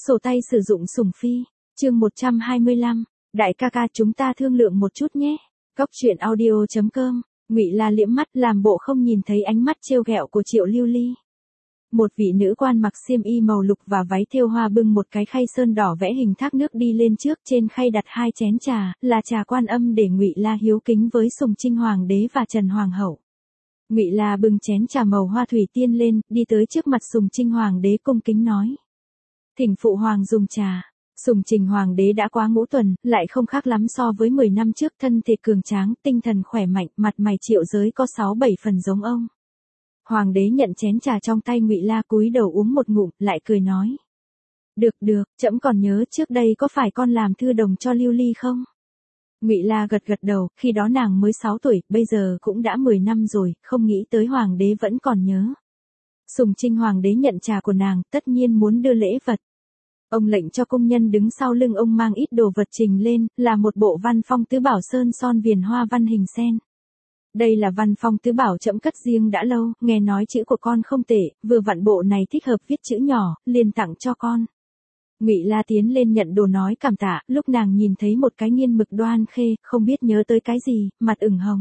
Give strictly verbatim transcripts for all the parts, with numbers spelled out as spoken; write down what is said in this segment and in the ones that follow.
Sổ tay sử dụng sủng phi, chương một trăm hai mươi lăm, đại ca ca chúng ta thương lượng một chút nhé. Góc truyện audio chấm com, Ngụy La liễm mắt làm bộ không nhìn thấy ánh mắt trêu ghẹo của Triệu Lưu Ly. Một vị nữ quan mặc xiêm y màu lục và váy thêu hoa bưng một cái khay sơn đỏ vẽ hình thác nước đi lên trước, trên khay đặt hai chén trà, là trà Quan Âm để Ngụy La hiếu kính với Sùng Trinh Hoàng đế và Trần Hoàng hậu. Ngụy La bưng chén trà màu hoa thủy tiên lên, đi tới trước mặt Sùng Trinh Hoàng đế cung kính nói: "Thỉnh phụ hoàng dùng trà." Sùng Trinh Hoàng đế đã quá ngũ tuần, lại không khác lắm so với mười năm trước, thân thể cường tráng, tinh thần khỏe mạnh, mặt mày Triệu giới có sáu bảy phần giống ông. Hoàng đế nhận chén trà trong tay Ngụy La, cúi đầu uống một ngụm, lại cười nói: "Được được, trẫm còn nhớ trước đây có phải con làm thư đồng cho Lưu Ly không?" Ngụy La gật gật đầu, khi đó nàng mới sáu tuổi, bây giờ cũng đã mười năm rồi, không nghĩ tới hoàng đế vẫn còn nhớ. Sùng Trinh Hoàng đế nhận trà của nàng, tất nhiên muốn đưa lễ vật. Ông lệnh cho công nhân đứng sau lưng ông mang ít đồ vật trình lên, là một bộ văn phong tứ bảo sơn son viền hoa văn hình sen. "Đây là văn phong tứ bảo trẫm cất riêng đã lâu, nghe nói chữ của con không tệ, vừa vặn bộ này thích hợp viết chữ nhỏ, liền tặng cho con." Ngụy La tiến lên nhận đồ nói cảm tạ, lúc nàng nhìn thấy một cái nghiên mực đoan khê, không biết nhớ tới cái gì, mặt ửng hồng.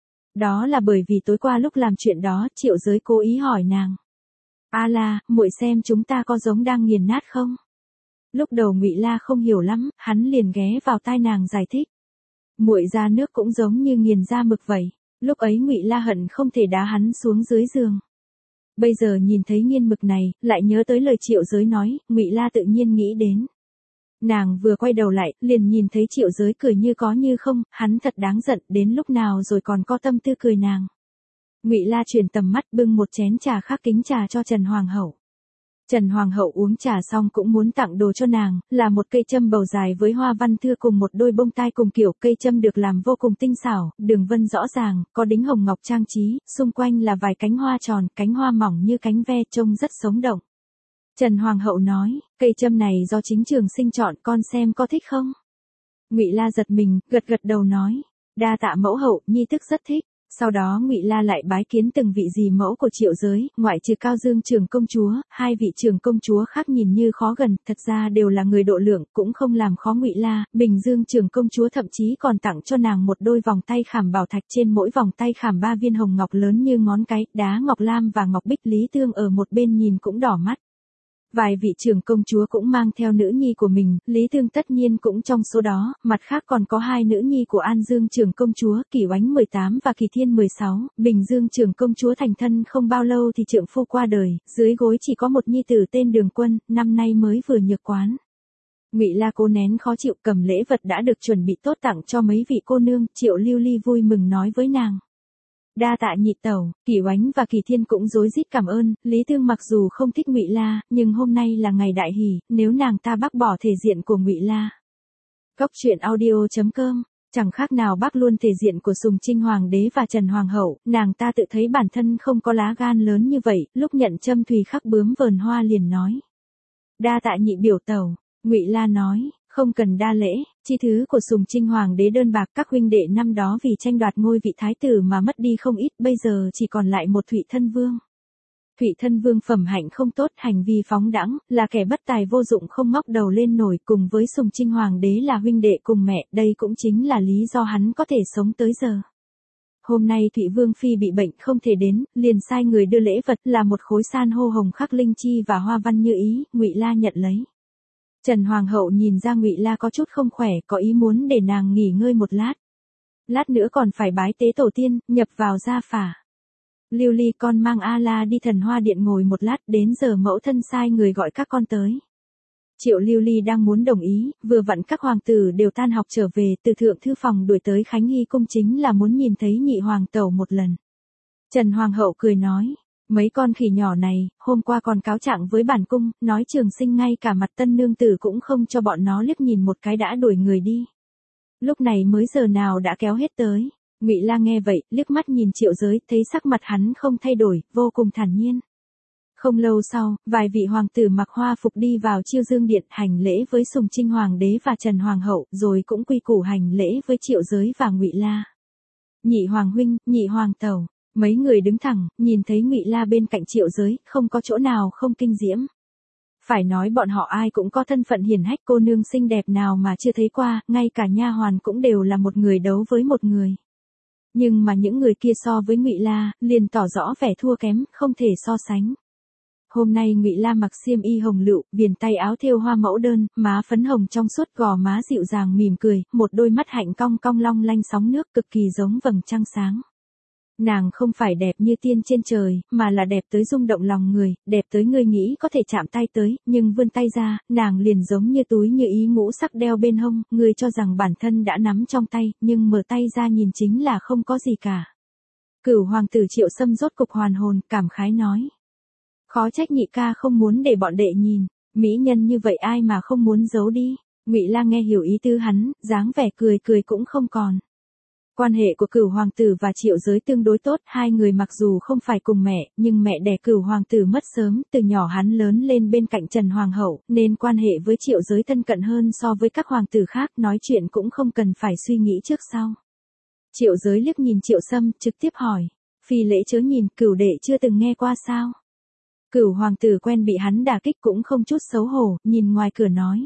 Đó là bởi vì tối qua lúc làm chuyện đó, Triệu giới cố ý hỏi nàng: "A La, muội xem chúng ta có giống đang nghiền nát không?" Lúc đầu Ngụy La không hiểu lắm, hắn liền ghé vào tai nàng giải thích: "Muội ra nước cũng giống như nghiền ra mực vậy." Lúc ấy Ngụy La hận không thể đá hắn xuống dưới giường. Bây giờ nhìn thấy nghiên mực này, lại nhớ tới lời Triệu giới nói, Ngụy La tự nhiên nghĩ đến. Nàng vừa quay đầu lại, liền nhìn thấy Triệu giới cười như có như không, hắn thật đáng giận, đến lúc nào rồi còn có tâm tư cười nàng. Ngụy La chuyển tầm mắt bưng một chén trà khác kính trà cho Trần Hoàng hậu. Trần Hoàng hậu uống trà xong cũng muốn tặng đồ cho nàng, là một cây châm bầu dài với hoa văn thưa cùng một đôi bông tai cùng kiểu. Cây châm được làm vô cùng tinh xảo, đường vân rõ ràng, có đính hồng ngọc trang trí, xung quanh là vài cánh hoa tròn, cánh hoa mỏng như cánh ve, trông rất sống động. Trần Hoàng hậu nói: "Cây châm này do chính trường sinh chọn, con xem có thích không?" Ngụy La giật mình, gật gật đầu nói: "Đa tạ mẫu hậu, nhi tức rất thích." Sau đó Ngụy La lại bái kiến từng vị dì mẫu của Triệu giới, ngoại trừ Cao Dương trưởng công chúa, hai vị trưởng công chúa khác nhìn như khó gần, thật ra đều là người độ lượng, cũng không làm khó Ngụy La. Bình Dương trưởng công chúa thậm chí còn tặng cho nàng một đôi vòng tay khảm bảo thạch, trên mỗi vòng tay khảm ba viên hồng ngọc lớn như ngón cái, đá ngọc lam và ngọc bích. Lý Tương ở một bên nhìn cũng đỏ mắt. Vài vị trưởng công chúa cũng mang theo nữ nhi của mình, Lý Tương tất nhiên cũng trong số đó, mặt khác còn có hai nữ nhi của An Dương trưởng công chúa, Kỳ Oánh mười tám và Kỳ Thiên mười sáu. Bình Dương trưởng công chúa thành thân không bao lâu thì trượng phu qua đời, dưới gối chỉ có một nhi tử tên Đường Quân, năm nay mới vừa nhược quán. Ngụy La cố nén khó chịu, cầm lễ vật đã được chuẩn bị tốt tặng cho mấy vị cô nương. Triệu Lưu Ly vui mừng nói với nàng: "Đa tạ nhị tẩu." Kỳ Oánh và Kỳ Thiên cũng rối rít cảm ơn. Lý Tương mặc dù không thích Ngụy La, nhưng hôm nay là ngày đại hỷ, nếu nàng ta bác bỏ thể diện của Ngụy La. Góc truyện audio chấm com, chẳng khác nào bác luôn thể diện của Sùng Trinh Hoàng đế và Trần Hoàng hậu, nàng ta tự thấy bản thân không có lá gan lớn như vậy, lúc nhận châm thùy khắc bướm vờn hoa liền nói: "Đa tạ nhị biểu tẩu." Ngụy La nói: "Không cần đa lễ, chi thứ của Sùng Trinh Hoàng đế đơn bạc, các huynh đệ năm đó vì tranh đoạt ngôi vị thái tử mà mất đi không ít, bây giờ chỉ còn lại một Thụy Thân Vương. Thụy Thân Vương phẩm hạnh không tốt, hành vi phóng đãng, là kẻ bất tài vô dụng không ngóc đầu lên nổi, cùng với Sùng Trinh Hoàng đế là huynh đệ cùng mẹ, đây cũng chính là lý do hắn có thể sống tới giờ. Hôm nay Thụy Vương phi bị bệnh không thể đến, liền sai người đưa lễ vật, là một khối san hô hồng khắc linh chi và hoa văn như ý." Ngụy La nhận lấy. Trần Hoàng hậu nhìn ra Ngụy La có chút không khỏe, có ý muốn để nàng nghỉ ngơi một lát. Lát nữa còn phải bái tế tổ tiên, nhập vào gia phả. "Lưu Ly, con mang A La đi Thần Hoa Điện ngồi một lát, đến giờ mẫu thân sai người gọi các con tới." Triệu Lưu Ly đang muốn đồng ý, vừa vặn các hoàng tử đều tan học trở về, từ thượng thư phòng đuổi tới Khánh Hy cung chính là muốn nhìn thấy nhị hoàng tẩu một lần. Trần Hoàng hậu cười nói: "Mấy con khỉ nhỏ này, hôm qua còn cáo trạng với bản cung, nói Trường Sinh ngay cả mặt tân nương tử cũng không cho bọn nó liếc nhìn một cái đã đuổi người đi. Lúc này mới giờ nào đã kéo hết tới." Ngụy La nghe vậy, liếc mắt nhìn Triệu giới, thấy sắc mặt hắn không thay đổi, vô cùng thản nhiên. Không lâu sau, vài vị hoàng tử mặc hoa phục đi vào Chiêu Dương Điện, hành lễ với Sùng Trinh Hoàng đế và Trần Hoàng hậu, rồi cũng quy củ hành lễ với Triệu giới và Ngụy La. "Nhị hoàng huynh, nhị hoàng tẩu." Mấy người đứng thẳng, nhìn thấy Ngụy La bên cạnh Triệu giới, không có chỗ nào không kinh diễm. Phải nói bọn họ ai cũng có thân phận hiển hách, cô nương xinh đẹp nào mà chưa thấy qua, ngay cả nha hoàn cũng đều là một người đấu với một người. Nhưng mà những người kia so với Ngụy La, liền tỏ rõ vẻ thua kém, không thể so sánh. Hôm nay Ngụy La mặc xiêm y hồng lựu, viền tay áo thêu hoa mẫu đơn, má phấn hồng trong suốt, gò má dịu dàng mỉm cười, một đôi mắt hạnh cong cong long lanh sóng nước, cực kỳ giống vầng trăng sáng. Nàng không phải đẹp như tiên trên trời, mà là đẹp tới rung động lòng người, đẹp tới người nghĩ có thể chạm tay tới, nhưng vươn tay ra, nàng liền giống như túi như ý ngũ sắc đeo bên hông, người cho rằng bản thân đã nắm trong tay, nhưng mở tay ra nhìn chính là không có gì cả. Cửu hoàng tử Triệu Sâm rốt cục hoàn hồn, cảm khái nói. Khó trách nhị ca không muốn để bọn đệ nhìn, mỹ nhân như vậy ai mà không muốn giấu đi. Ngụy La nghe hiểu ý tứ hắn, dáng vẻ cười cười cũng không còn. Quan hệ của Cửu hoàng tử và Triệu Giới tương đối tốt, hai người mặc dù không phải cùng mẹ, nhưng mẹ đẻ Cửu hoàng tử mất sớm, từ nhỏ hắn lớn lên bên cạnh Trần hoàng hậu, nên quan hệ với Triệu Giới thân cận hơn so với các hoàng tử khác, nói chuyện cũng không cần phải suy nghĩ trước sau. Triệu Giới liếc nhìn Triệu Sâm, trực tiếp hỏi, phi lễ chớ nhìn, Cửu đệ chưa từng nghe qua sao? Cửu hoàng tử quen bị hắn đả kích cũng không chút xấu hổ, nhìn ngoài cửa nói.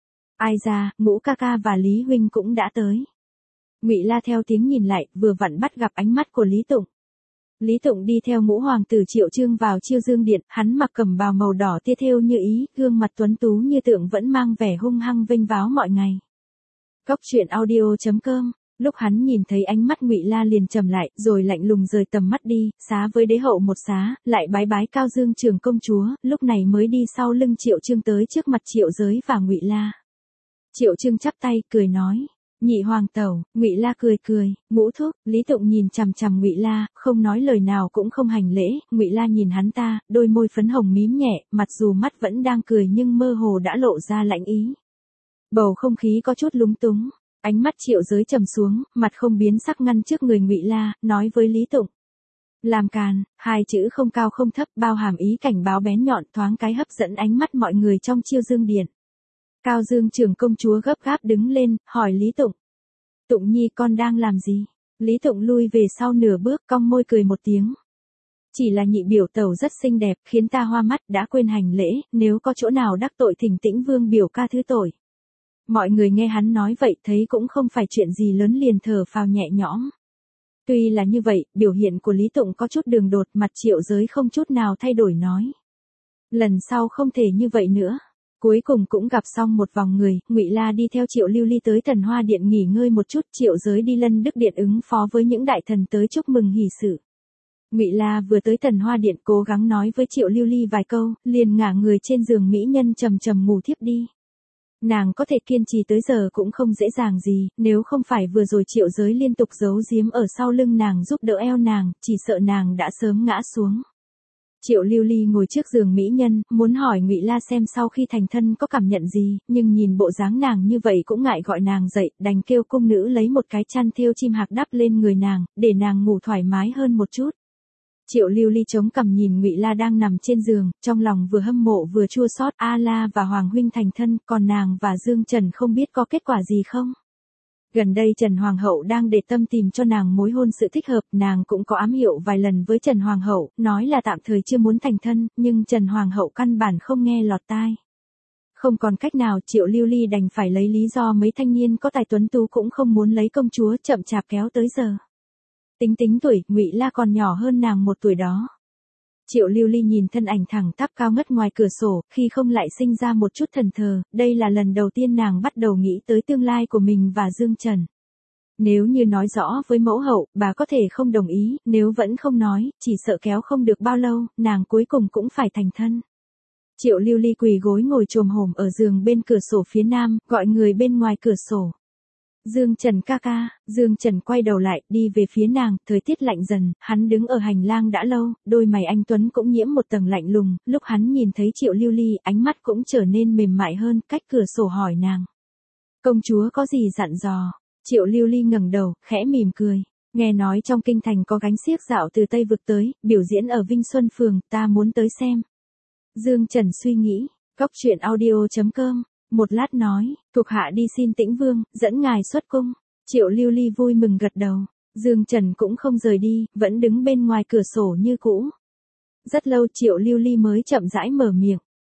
Ai ra, Ngũ ca ca và Lý huynh cũng đã tới. Ngụy La theo tiếng nhìn lại, vừa vặn bắt gặp ánh mắt của Lý Tụng. Lý Tụng đi theo Ngũ hoàng tử Triệu Chương vào Chiêu Dương điện, hắn mặc cẩm bào màu đỏ tia thêu như ý, gương mặt tuấn tú như tượng vẫn mang vẻ hung hăng vênh váo mọi ngày. Cốc truyện audio chấm com. Lúc hắn nhìn thấy ánh mắt Ngụy La liền trầm lại, rồi lạnh lùng rời tầm mắt đi, xá với đế hậu một xá, lại bái bái Cao Dương Trường công chúa, lúc này mới đi sau lưng Triệu Chương tới trước mặt Triệu Giới và Ngụy La. Triệu Chương chắp tay, cười nói, nhị hoàng tẩu. Ngụy La cười cười, Ngũ thúc. Lý Tụng nhìn chằm chằm Ngụy La, không nói lời nào cũng không hành lễ. Ngụy La nhìn hắn ta, đôi môi phấn hồng mím nhẹ, mặc dù mắt vẫn đang cười nhưng mơ hồ đã lộ ra lãnh ý. Bầu không khí có chút lúng túng. Ánh mắt Triệu Giới trầm xuống, mặt không biến sắc ngăn trước người Ngụy La, nói với Lý Tụng. Làm càn, hai chữ không cao không thấp, bao hàm ý cảnh báo bén nhọn, thoáng cái hấp dẫn ánh mắt mọi người trong Chiêu Dương điện. Cao Dương Trường công chúa gấp gáp đứng lên, hỏi Lý Tụng. Tụng nhi con đang làm gì? Lý Tụng lui về sau nửa bước, cong môi cười một tiếng. Chỉ là nhị biểu tẩu rất xinh đẹp, khiến ta hoa mắt, đã quên hành lễ, nếu có chỗ nào đắc tội thỉnh Tĩnh Vương biểu ca thứ tội. Mọi người nghe hắn nói vậy thấy cũng không phải chuyện gì lớn liền thở phào nhẹ nhõm. Tuy là như vậy, biểu hiện của Lý Tụng có chút đường đột, mặt Triệu Giới không chút nào thay đổi nói. Lần sau không thể như vậy nữa. Cuối cùng cũng gặp xong một vòng người, Ngụy La đi theo Triệu Lưu Ly tới Thần Hoa điện nghỉ ngơi một chút, Triệu Giới đi Lân Đức điện ứng phó với những đại thần tới chúc mừng hỷ sự. Ngụy La vừa tới Thần Hoa điện cố gắng nói với Triệu Lưu Ly vài câu, liền ngả người trên giường mỹ nhân trầm trầm ngủ thiếp đi. Nàng có thể kiên trì tới giờ cũng không dễ dàng gì, nếu không phải vừa rồi Triệu Giới liên tục giấu giếm ở sau lưng nàng giúp đỡ eo nàng, chỉ sợ nàng đã sớm ngã xuống. Triệu Lưu Ly ngồi trước giường mỹ nhân, muốn hỏi Ngụy La xem sau khi thành thân có cảm nhận gì, nhưng nhìn bộ dáng nàng như vậy cũng ngại gọi nàng dậy, đành kêu cung nữ lấy một cái chăn thêu chim hạc đắp lên người nàng, để nàng ngủ thoải mái hơn một chút. Triệu Lưu Ly chống cằm nhìn Ngụy La đang nằm trên giường, trong lòng vừa hâm mộ vừa chua xót, A La và Hoàng huynh thành thân, còn nàng và Dương Trần không biết có kết quả gì không. Gần đây Trần Hoàng hậu đang để tâm tìm cho nàng mối hôn sự thích hợp, nàng cũng có ám hiệu vài lần với Trần Hoàng hậu, nói là tạm thời chưa muốn thành thân, nhưng Trần Hoàng hậu căn bản không nghe lọt tai. Không còn cách nào, Triệu Lưu Ly đành phải lấy lý do mấy thanh niên có tài tuấn tú cũng không muốn lấy công chúa, chậm chạp kéo tới giờ. Tính tính tuổi, Ngụy La còn nhỏ hơn nàng một tuổi đó. Triệu Lưu Ly nhìn thân ảnh thẳng tắp cao ngất ngoài cửa sổ, khi không lại sinh ra một chút thần thờ, đây là lần đầu tiên nàng bắt đầu nghĩ tới tương lai của mình và Dương Trần. Nếu như nói rõ với mẫu hậu, bà có thể không đồng ý, nếu vẫn không nói, chỉ sợ kéo không được bao lâu, nàng cuối cùng cũng phải thành thân. Triệu Lưu Ly quỳ gối ngồi chồm hổm ở giường bên cửa sổ phía nam, gọi người bên ngoài cửa sổ. Dương Trần ca ca. Dương Trần quay đầu lại, đi về phía nàng, thời tiết lạnh dần, hắn đứng ở hành lang đã lâu, đôi mày anh tuấn cũng nhiễm một tầng lạnh lùng, lúc hắn nhìn thấy Triệu Lưu Ly, ánh mắt cũng trở nên mềm mại hơn, cách cửa sổ hỏi nàng. Công chúa có gì dặn dò? Triệu Lưu Ly ngẩng đầu, khẽ mỉm cười. Nghe nói trong kinh thành có gánh xiếc dạo từ Tây vực tới, biểu diễn ở Vinh Xuân Phường, ta muốn tới xem. Dương Trần suy nghĩ, cốc truyện audio chấm com. Một lát nói, thuộc hạ đi xin Tĩnh Vương, dẫn ngài xuất cung. Triệu Lưu Ly vui mừng gật đầu. Dương Trần cũng không rời đi, vẫn đứng bên ngoài cửa sổ như cũ. Rất lâu Triệu Lưu Ly mới chậm rãi mở miệng.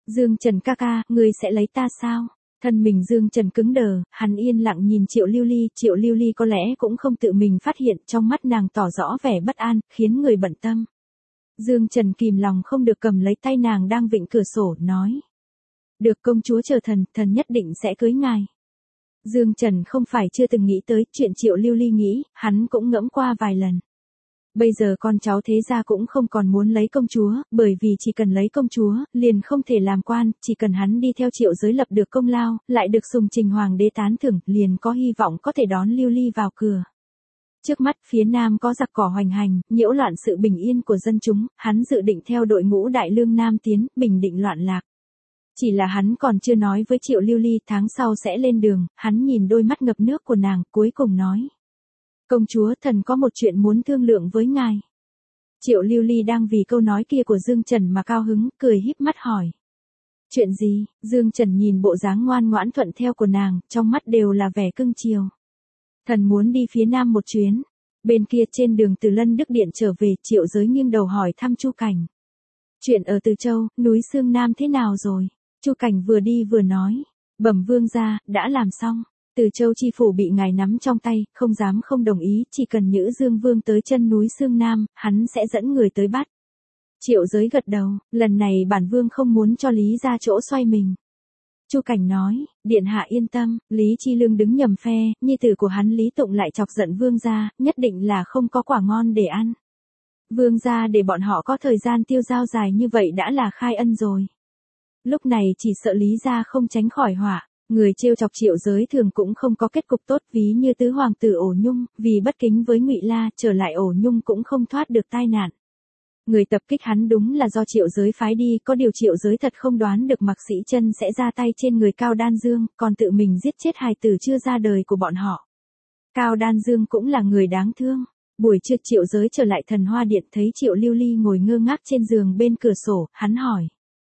Dương Trần ca ca, ngươi sẽ lấy ta sao? Thân mình Dương Trần cứng đờ, hắn yên lặng nhìn Triệu Lưu Ly, Triệu Lưu Ly có lẽ cũng không tự mình phát hiện, trong mắt nàng tỏ rõ vẻ bất an, khiến người bận tâm. Dương Trần kìm lòng không được cầm lấy tay nàng đang vịn cửa sổ, nói. Được công chúa chờ thần, thần nhất định sẽ cưới ngài. Dương Trần không phải chưa từng nghĩ tới chuyện Triệu Lưu Ly nghĩ, hắn cũng ngẫm qua vài lần. Bây giờ con cháu thế gia cũng không còn muốn lấy công chúa, bởi vì chỉ cần lấy công chúa, liền không thể làm quan, chỉ cần hắn đi theo Triệu Giới lập được công lao, lại được sùng trình hoàng đế tán thưởng, liền có hy vọng có thể đón Lưu Ly vào cửa. Trước mắt phía nam có giặc cỏ hoành hành, nhiễu loạn sự bình yên của dân chúng, hắn dự định theo đội ngũ đại lương nam tiến, bình định loạn lạc. Chỉ là hắn còn chưa nói với Triệu Lưu Ly tháng sau sẽ lên đường, hắn nhìn đôi mắt ngập nước của nàng, cuối cùng nói. Công chúa, thần có một chuyện muốn thương lượng với ngài. Triệu Lưu Ly đang vì câu nói kia của Dương Trần mà cao hứng, cười híp mắt hỏi. Chuyện gì? Dương Trần nhìn bộ dáng ngoan ngoãn thuận theo của nàng, trong mắt đều là vẻ cưng chiều. Thần muốn đi phía nam một chuyến. Bên kia trên đường từ Lân Đức Điện trở về, Triệu Giới nghiêng đầu hỏi thăm Chu Cảnh. Chuyện ở Từ Châu, núi Sương Nam thế nào rồi? Chu Cảnh vừa đi vừa nói. Bẩm vương gia, đã làm xong. Từ Châu chi phủ bị ngài nắm trong tay, không dám không đồng ý, chỉ cần Nhữ Dương Vương tới chân núi Sương Nam, hắn sẽ dẫn người tới bắt. Triệu Giới gật đầu, lần này bản vương không muốn cho Lý ra chỗ xoay mình. Chu Cảnh nói, điện hạ yên tâm, Lý Chi Lương đứng nhầm phe, nhi tử của hắn Lý Tụng lại chọc giận vương gia, nhất định là không có quả ngon để ăn. Vương gia để bọn họ có thời gian tiêu dao dài như vậy đã là khai ân rồi. Lúc này chỉ sợ Lý gia không tránh khỏi họa. Người trêu chọc Triệu Giới thường cũng không có kết cục tốt, ví như tứ hoàng tử Ổ Nhung, vì bất kính với Ngụy La, trở lại Ổ Nhung cũng không thoát được tai nạn. Người tập kích hắn đúng là do Triệu Giới phái đi, có điều Triệu Giới thật không đoán được Mạc Sĩ Chân sẽ ra tay trên người Cao Đan Dương, còn tự mình giết chết hài tử chưa ra đời của bọn họ. Cao Đan Dương cũng là người đáng thương. Buổi trưa Triệu Giới trở lại Thần Hoa Điện thấy Triệu Lưu Ly ngồi ngơ ngác trên giường bên cửa sổ, hắn hỏi.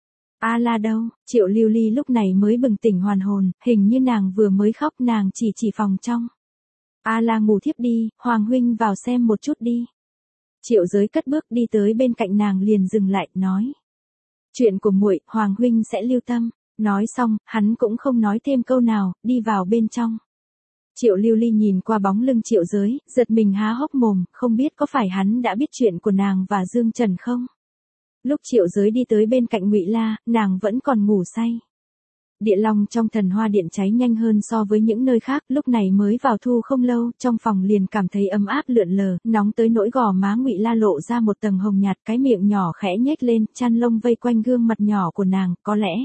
A La đâu? Triệu Lưu Ly lúc này mới bừng tỉnh hoàn hồn, hình như nàng vừa mới khóc, nàng chỉ chỉ phòng trong. A La ngủ thiếp đi, Hoàng huynh vào xem một chút đi. Triệu Giới cất bước đi tới bên cạnh nàng liền dừng lại, nói. Chuyện của muội, Hoàng huynh sẽ lưu tâm. Nói xong, hắn cũng không nói thêm câu nào, đi vào bên trong. Triệu Lưu Ly nhìn qua bóng lưng Triệu Giới, giật mình há hốc mồm, không biết có phải hắn đã biết chuyện của nàng và Dương Trần không? Lúc Triệu Giới đi tới bên cạnh Ngụy La, nàng vẫn còn ngủ say. Địa long trong Thần Hoa Điện cháy nhanh hơn so với những nơi khác, lúc này mới vào thu không lâu, trong phòng liền cảm thấy ấm áp lượn lờ, nóng tới nỗi gò má Ngụy La lộ ra một tầng hồng nhạt, cái miệng nhỏ khẽ nhếch lên, chăn lông vây quanh gương mặt nhỏ của nàng, có lẽ.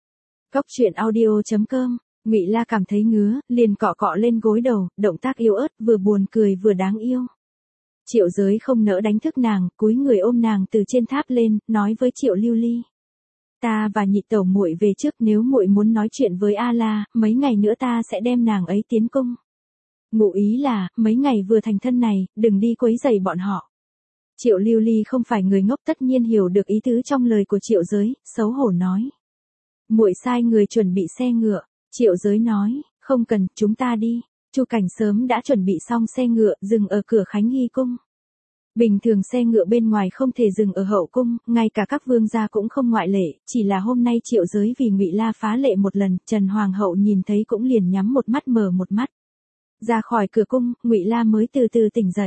Cốc truyện audio chấm com, Ngụy La cảm thấy ngứa, liền cọ cọ lên gối đầu, động tác yếu ớt, vừa buồn cười vừa đáng yêu. Triệu Giới không nỡ đánh thức nàng, cúi người ôm nàng từ trên tháp lên, nói với Triệu Lưu Ly. Ta và nhị tẩu muội về trước, nếu muội muốn nói chuyện với A La, mấy ngày nữa ta sẽ đem nàng ấy tiến cung. Ngụ ý là, mấy ngày vừa thành thân này, đừng đi quấy rầy bọn họ. Triệu Lưu Ly không phải người ngốc, tất nhiên hiểu được ý tứ trong lời của Triệu Giới, xấu hổ nói. Muội sai người chuẩn bị xe ngựa. Triệu Giới nói, không cần, chúng ta đi. Chu Cảnh sớm đã chuẩn bị xong xe ngựa, dừng ở cửa Khánh Hy cung. Bình thường xe ngựa bên ngoài không thể dừng ở hậu cung, ngay cả các vương gia cũng không ngoại lệ, chỉ là hôm nay Triệu Giới vì Ngụy La phá lệ một lần, Trần Hoàng hậu nhìn thấy cũng liền nhắm một mắt mở một mắt. Ra khỏi cửa cung, Ngụy La mới từ từ tỉnh dậy.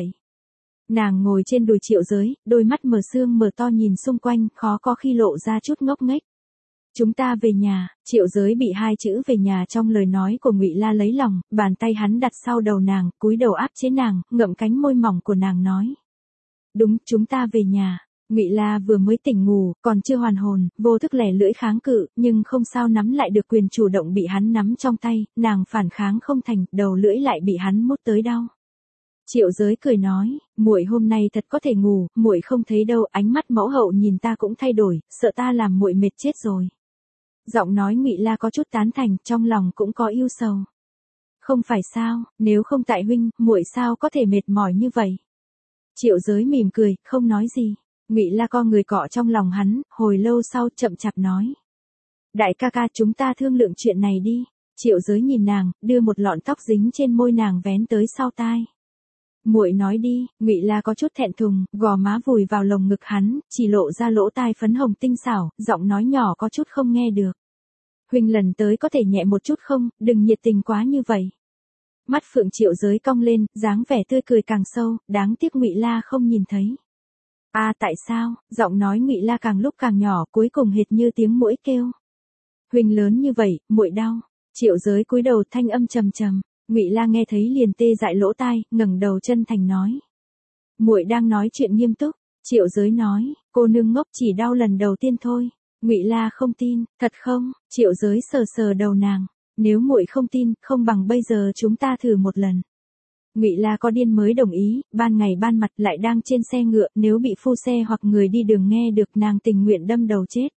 Nàng ngồi trên đùi Triệu Giới, đôi mắt mở sương mở to nhìn xung quanh, khó có khi lộ ra chút ngốc nghếch. Chúng ta về nhà. Triệu Giới bị hai chữ về nhà trong lời nói của Ngụy La lấy lòng, bàn tay hắn đặt sau đầu nàng, cúi đầu áp chế nàng, ngậm cánh môi mỏng của nàng nói. Đúng, chúng ta về nhà. Ngụy La vừa mới tỉnh ngủ, còn chưa hoàn hồn, vô thức lẻ lưỡi kháng cự, nhưng không sao nắm lại được quyền chủ động bị hắn nắm trong tay, nàng phản kháng không thành, đầu lưỡi lại bị hắn mút tới đau. Triệu Giới cười nói, muội hôm nay thật có thể ngủ, muội không thấy đâu, ánh mắt mẫu hậu nhìn ta cũng thay đổi, sợ ta làm muội mệt chết rồi. Giọng nói Ngụy La có chút tán thành, trong lòng cũng có yêu sầu. Không phải sao, nếu không tại huynh, muội sao có thể mệt mỏi như vậy? Triệu Giới mỉm cười, không nói gì. Ngụy La co người cọ trong lòng hắn, hồi lâu sau chậm chạp nói. Đại ca ca, chúng ta thương lượng chuyện này đi. Triệu Giới nhìn nàng, đưa một lọn tóc dính trên môi nàng vén tới sau tai. Muội nói đi, Ngụy La có chút thẹn thùng, gò má vùi vào lồng ngực hắn, chỉ lộ ra lỗ tai phấn hồng tinh xảo, giọng nói nhỏ có chút không nghe được. Huynh lần tới có thể nhẹ một chút không, đừng nhiệt tình quá như vậy. Mắt Phượng Triệu Giới cong lên, dáng vẻ tươi cười càng sâu, đáng tiếc Ngụy La không nhìn thấy. A à, tại sao? Giọng nói Ngụy La càng lúc càng nhỏ, cuối cùng hệt như tiếng muỗi kêu. Huynh lớn như vậy, muội đau. Triệu Giới cúi đầu, thanh âm trầm trầm. Ngụy La nghe thấy liền tê dại lỗ tai, ngẩng đầu chân thành nói: "Muội đang nói chuyện nghiêm túc." Triệu Giới nói: "Cô nương ngốc, chỉ đau lần đầu tiên thôi." Ngụy La không tin. "Thật không?" Triệu Giới sờ sờ đầu nàng. "Nếu muội không tin, không bằng bây giờ chúng ta thử một lần." Ngụy La có điên mới đồng ý, ban ngày ban mặt lại đang trên xe ngựa, nếu bị phu xe hoặc người đi đường nghe được nàng tình nguyện đâm đầu chết.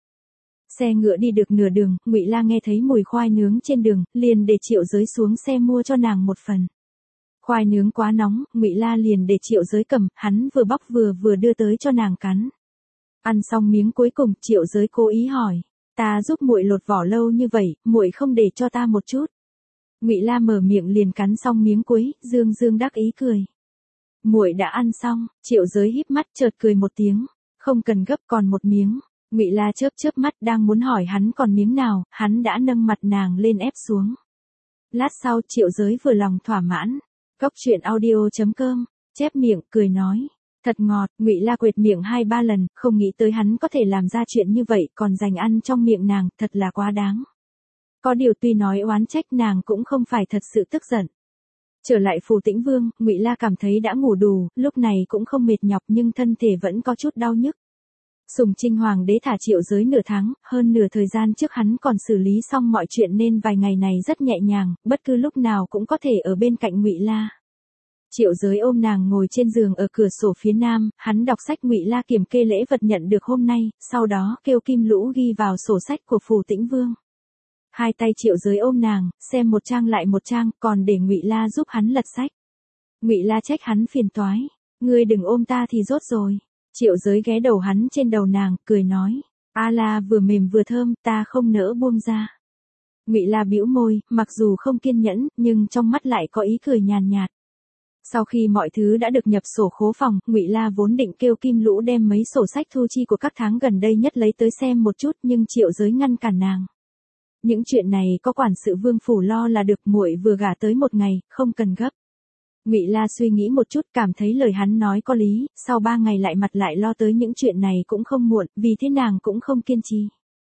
Xe ngựa đi được nửa đường, Ngụy La nghe thấy mùi khoai nướng trên đường, liền để Triệu Giới xuống xe mua cho nàng một phần. Khoai nướng quá nóng, Ngụy La liền để Triệu Giới cầm, hắn vừa bóc vừa vừa đưa tới cho nàng cắn. Ăn xong miếng cuối cùng, Triệu Giới cố ý hỏi: "Ta giúp muội lột vỏ lâu như vậy, muội không để cho ta một chút?" Ngụy La mở miệng liền cắn xong miếng cuối, dương dương đắc ý cười. "Muội đã ăn xong." Triệu Giới híp mắt chợt cười một tiếng: "Không cần gấp, còn một miếng." Ngụy La chớp chớp mắt đang muốn hỏi hắn còn miếng nào, hắn đã nâng mặt nàng lên ép xuống. Lát sau Triệu Giới vừa lòng thỏa mãn. Cốc truyện audio chấm com, chép miệng, cười nói: "Thật ngọt." Ngụy La quệt miệng hai ba lần, không nghĩ tới hắn có thể làm ra chuyện như vậy, còn dành ăn trong miệng nàng, thật là quá đáng. Có điều tuy nói oán trách nàng cũng không phải thật sự tức giận. Trở lại Phù Tĩnh Vương, Ngụy La cảm thấy đã ngủ đủ, lúc này cũng không mệt nhọc nhưng thân thể vẫn có chút đau nhức. Sùng Trinh Hoàng đế thả Triệu Giới nửa tháng, hơn nửa thời gian trước hắn còn xử lý xong mọi chuyện nên vài ngày này rất nhẹ nhàng, bất cứ lúc nào cũng có thể ở bên cạnh Ngụy La. Triệu Giới ôm nàng ngồi trên giường ở cửa sổ phía nam, hắn đọc sách Ngụy La kiểm kê lễ vật nhận được hôm nay, sau đó kêu Kim Lũ ghi vào sổ sách của Phù Tĩnh Vương. Hai tay Triệu Giới ôm nàng, xem một trang lại một trang, còn để Ngụy La giúp hắn lật sách. Ngụy La trách hắn phiền toái: "Ngươi đừng ôm ta thì rốt rồi." Triệu Giới ghé đầu hắn trên đầu nàng, cười nói: "A La vừa mềm vừa thơm, ta không nỡ buông ra." Ngụy La bĩu môi, mặc dù không kiên nhẫn, nhưng trong mắt lại có ý cười nhàn nhạt. Sau khi mọi thứ đã được nhập sổ khố phòng, Ngụy La vốn định kêu Kim Lũ đem mấy sổ sách thu chi của các tháng gần đây nhất lấy tới xem một chút, nhưng Triệu Giới ngăn cản nàng. "Những chuyện này có quản sự Vương phủ lo là được, muội vừa gả tới một ngày, không cần gấp." Ngụy La suy nghĩ một chút, cảm thấy lời hắn nói có lý, sau ba ngày lại mặt lại lo tới những chuyện này cũng không muộn, vì thế nàng cũng không kiên trì.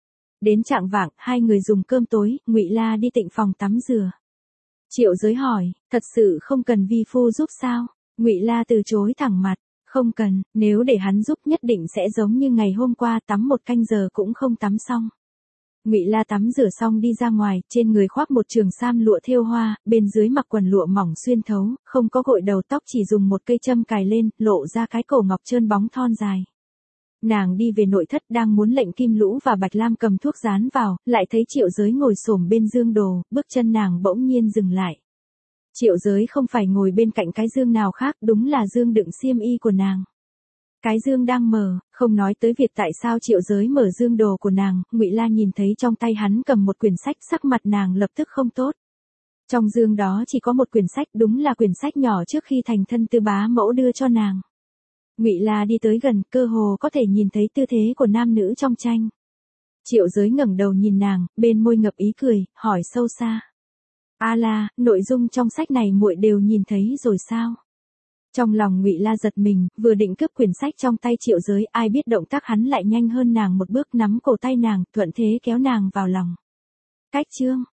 Đến chạng vạng, hai người dùng cơm tối, Ngụy La đi tịnh phòng tắm rửa. Triệu Giới hỏi: "Thật sự không cần vi phu giúp sao?" Ngụy La từ chối thẳng mặt: "Không cần, nếu để hắn giúp nhất định sẽ giống như ngày hôm qua, tắm một canh giờ cũng không tắm xong." Ngụy La tắm rửa xong đi ra ngoài, trên người khoác một trường sam lụa thêu hoa, bên dưới mặc quần lụa mỏng xuyên thấu, không có gội đầu tóc, chỉ dùng một cây châm cài lên, lộ ra cái cổ ngọc trơn bóng thon dài. Nàng đi về nội thất, đang muốn lệnh Kim Lũ và Bạch Lam cầm thuốc dán vào, lại thấy Triệu Giới ngồi xổm bên dương đồ, bước chân nàng bỗng nhiên dừng lại. Triệu Giới không phải ngồi bên cạnh cái dương nào khác, đúng là dương đựng xiêm y của nàng. Cái dương đang mở, không nói tới việc tại sao Triệu Giới mở dương đồ của nàng, Ngụy La nhìn thấy trong tay hắn cầm một quyển sách, sắc mặt nàng lập tức không tốt. Trong dương đó chỉ có một quyển sách, đúng là quyển sách nhỏ trước khi thành thân Tư bá mẫu đưa cho nàng. Ngụy La đi tới gần, cơ hồ có thể nhìn thấy tư thế của nam nữ trong tranh. Triệu Giới ngẩng đầu nhìn nàng, bên môi ngập ý cười, hỏi sâu xa: "A La, nội dung trong sách này muội đều nhìn thấy rồi sao?" Trong lòng Ngụy La giật mình, vừa định cướp quyển sách trong tay Triệu Giới, ai biết động tác hắn lại nhanh hơn nàng một bước, nắm cổ tay nàng, thuận thế kéo nàng vào lòng. "Cách chương."